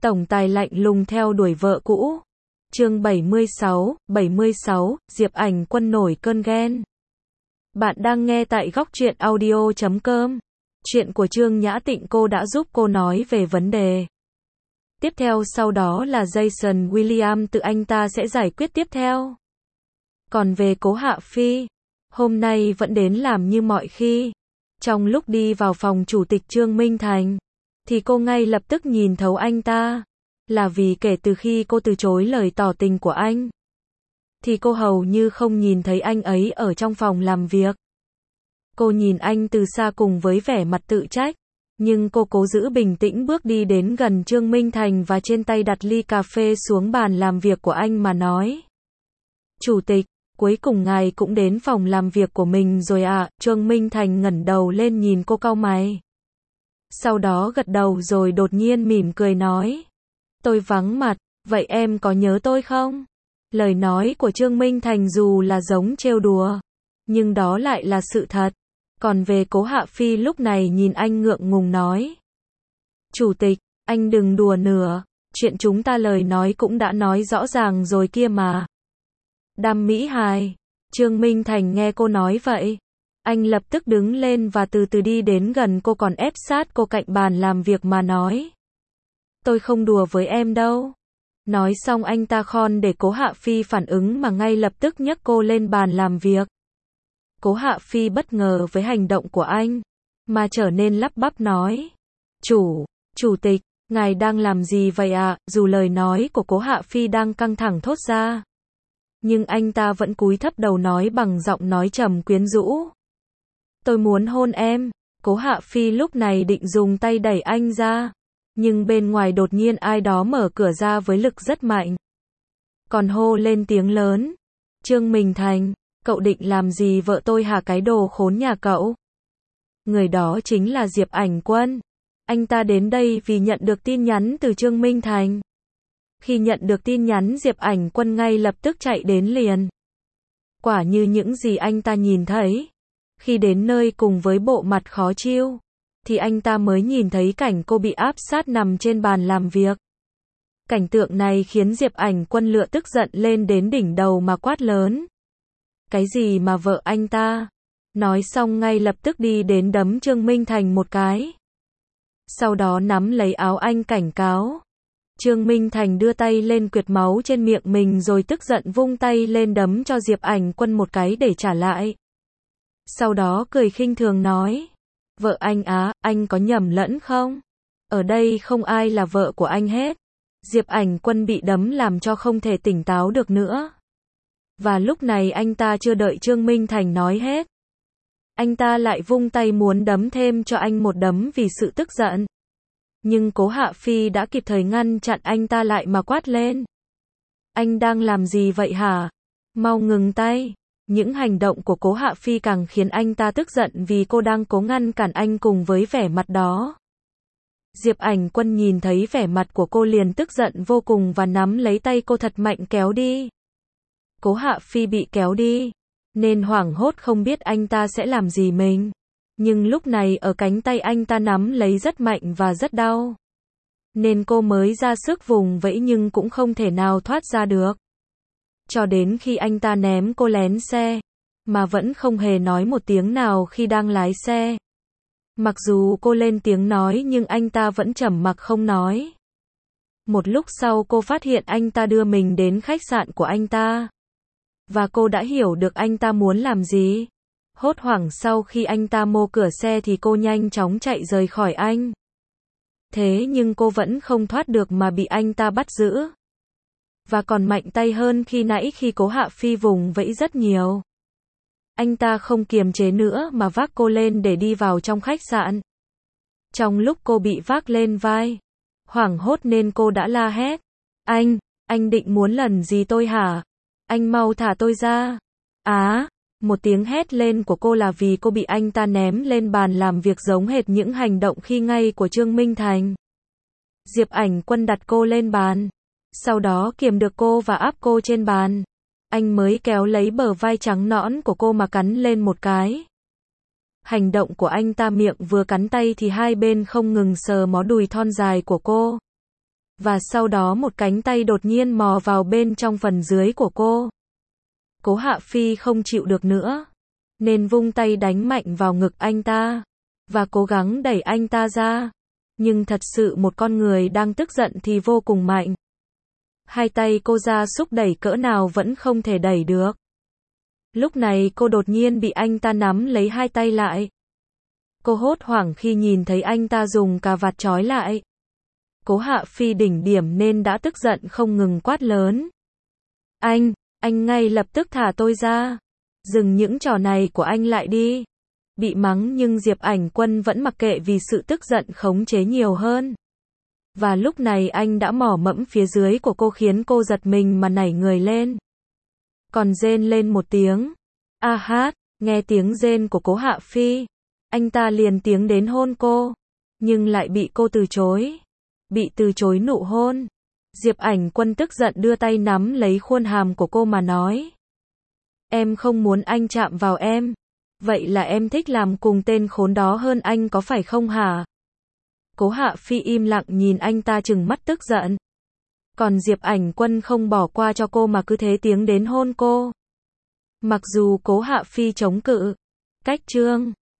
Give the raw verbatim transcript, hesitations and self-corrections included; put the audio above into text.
Tổng tài lạnh lùng theo đuổi vợ cũ. Chương bảy mươi sáu, bảy mươi sáu, Diệp Ảnh Quân nổi cơn ghen. Bạn đang nghe tại góc truyện audio chấm com. Chuyện của Trương Nhã Tịnh cô đã giúp cô nói về vấn đề. Tiếp theo sau đó là Jason William tự anh ta sẽ giải quyết tiếp theo. Còn về Cố Hạ Phi, hôm nay vẫn đến làm như mọi khi. Trong lúc đi vào phòng chủ tịch Trương Minh Thành, thì cô ngay lập tức nhìn thấu anh ta. Là vì kể từ khi cô từ chối lời tỏ tình của anh, thì cô hầu như không nhìn thấy anh ấy ở trong phòng làm việc. Cô nhìn anh từ xa cùng với vẻ mặt tự trách, nhưng cô cố giữ bình tĩnh bước đi đến gần Trương Minh Thành và trên tay đặt ly cà phê xuống bàn làm việc của anh mà nói. Chủ tịch, cuối cùng ngài cũng đến phòng làm việc của mình rồi ạ. Trương Minh Thành ngẩng đầu lên nhìn cô cau mày. Sau đó gật đầu rồi đột nhiên mỉm cười nói. Tôi vắng mặt, vậy em có nhớ tôi không? Lời nói của Trương Minh Thành dù là giống trêu đùa, nhưng đó lại là sự thật. Còn về Cố Hạ Phi lúc này nhìn anh ngượng ngùng nói. Chủ tịch, anh đừng đùa nữa, chuyện chúng ta lời nói cũng đã nói rõ ràng rồi kia mà. Đam mỹ hài. Trương Minh Thành nghe cô nói vậy, anh lập tức đứng lên và từ từ đi đến gần cô còn ép sát cô cạnh bàn làm việc mà nói. Tôi không đùa với em đâu. Nói xong anh ta khon để Cố Hạ Phi phản ứng mà ngay lập tức nhấc cô lên bàn làm việc. Cố Hạ Phi bất ngờ với hành động của anh, mà trở nên lắp bắp nói. Chủ, chủ tịch, ngài đang làm gì vậy ạ? Dù lời nói của Cố Hạ Phi đang căng thẳng thốt ra, nhưng anh ta vẫn cúi thấp đầu nói bằng giọng nói trầm quyến rũ. Tôi muốn hôn em. Cố Hạ Phi lúc này định dùng tay đẩy anh ra, nhưng bên ngoài đột nhiên ai đó mở cửa ra với lực rất mạnh. Còn hô lên tiếng lớn. Trương Minh Thành, cậu định làm gì vợ tôi hả cái đồ khốn nhà cậu? Người đó chính là Diệp Ảnh Quân. Anh ta đến đây vì nhận được tin nhắn từ Trương Minh Thành. Khi nhận được tin nhắn Diệp Ảnh Quân ngay lập tức chạy đến liền. Quả như những gì anh ta nhìn thấy. Khi đến nơi cùng với bộ mặt khó chịu, thì anh ta mới nhìn thấy cảnh cô bị áp sát nằm trên bàn làm việc. Cảnh tượng này khiến Diệp Ảnh Quân lửa tức giận lên đến đỉnh đầu mà quát lớn. Cái gì mà vợ anh ta? Nói xong ngay lập tức đi đến đấm Trương Minh Thành một cái. Sau đó nắm lấy áo anh cảnh cáo. Trương Minh Thành đưa tay lên quệt máu trên miệng mình rồi tức giận vung tay lên đấm cho Diệp Ảnh Quân một cái để trả lại. Sau đó cười khinh thường nói. Vợ anh á, anh có nhầm lẫn không? Ở đây không ai là vợ của anh hết. Diệp Ảnh Quân bị đấm làm cho không thể tỉnh táo được nữa. Và lúc này anh ta chưa đợi Trương Minh Thành nói hết, anh ta lại vung tay muốn đấm thêm cho anh một đấm vì sự tức giận. Nhưng Cố Hạ Phi đã kịp thời ngăn chặn anh ta lại mà quát lên. Anh đang làm gì vậy hả? Mau ngừng tay. Những hành động của Cố Hạ Phi càng khiến anh ta tức giận vì cô đang cố ngăn cản anh cùng với vẻ mặt đó. Diệp Ảnh Quân nhìn thấy vẻ mặt của cô liền tức giận vô cùng và nắm lấy tay cô thật mạnh kéo đi. Cố Hạ Phi bị kéo đi, nên hoảng hốt không biết anh ta sẽ làm gì mình. Nhưng lúc này ở cánh tay anh ta nắm lấy rất mạnh và rất đau. Nên cô mới ra sức vùng vẫy nhưng cũng không thể nào thoát ra được. Cho đến khi anh ta ném cô lén xe, mà vẫn không hề nói một tiếng nào khi đang lái xe. Mặc dù cô lên tiếng nói nhưng anh ta vẫn trầm mặc không nói. Một lúc sau cô phát hiện anh ta đưa mình đến khách sạn của anh ta. Và cô đã hiểu được anh ta muốn làm gì. Hốt hoảng sau khi anh ta mô cửa xe thì cô nhanh chóng chạy rời khỏi anh. Thế nhưng cô vẫn không thoát được mà bị anh ta bắt giữ. Và còn mạnh tay hơn khi nãy khi Cố Hạ Phi vùng vẫy rất nhiều. Anh ta không kiềm chế nữa mà vác cô lên để đi vào trong khách sạn. Trong lúc cô bị vác lên vai, hoảng hốt nên cô đã la hét. Anh, anh định muốn lần gì tôi hả? Anh mau thả tôi ra. Á, một tiếng hét lên của cô là vì cô bị anh ta ném lên bàn làm việc giống hệt những hành động khi ngay của Trương Minh Thành. Diệp Ảnh Quân đặt cô lên bàn. Sau đó kiềm được cô và áp cô trên bàn. Anh mới kéo lấy bờ vai trắng nõn của cô mà cắn lên một cái. Hành động của anh ta miệng vừa cắn tay thì hai bên không ngừng sờ mó đùi thon dài của cô. Và sau đó một cánh tay đột nhiên mò vào bên trong phần dưới của cô. Cố Hạ Phi không chịu được nữa, nên vung tay đánh mạnh vào ngực anh ta, và cố gắng đẩy anh ta ra. Nhưng thật sự một con người đang tức giận thì vô cùng mạnh. Hai tay cô ra xúc đẩy cỡ nào vẫn không thể đẩy được. Lúc này cô đột nhiên bị anh ta nắm lấy hai tay lại. Cô hốt hoảng khi nhìn thấy anh ta dùng cà vạt trói lại. Cố Hạ Phi đỉnh điểm nên đã tức giận không ngừng quát lớn. Anh, anh ngay lập tức thả tôi ra. Dừng những trò này của anh lại đi. Bị mắng nhưng Diệp Ảnh Quân vẫn mặc kệ vì sự tức giận khống chế nhiều hơn. Và lúc này anh đã mỏ mẫm phía dưới của cô khiến cô giật mình mà nảy người lên. Còn rên lên một tiếng. A hát, nghe tiếng rên của Cố Hạ Phi. Anh ta liền tiến đến hôn cô. Nhưng lại bị cô từ chối. Bị từ chối nụ hôn. Diệp Ảnh Quân tức giận đưa tay nắm lấy khuôn hàm của cô mà nói. Em không muốn anh chạm vào em. Vậy là em thích làm cùng tên khốn đó hơn anh có phải không hả? Cố Hạ Phi im lặng nhìn anh ta trừng mắt tức giận. Còn Diệp Ảnh Quân không bỏ qua cho cô mà cứ thế tiến đến hôn cô. Mặc dù Cố Hạ Phi chống cự. Cách chương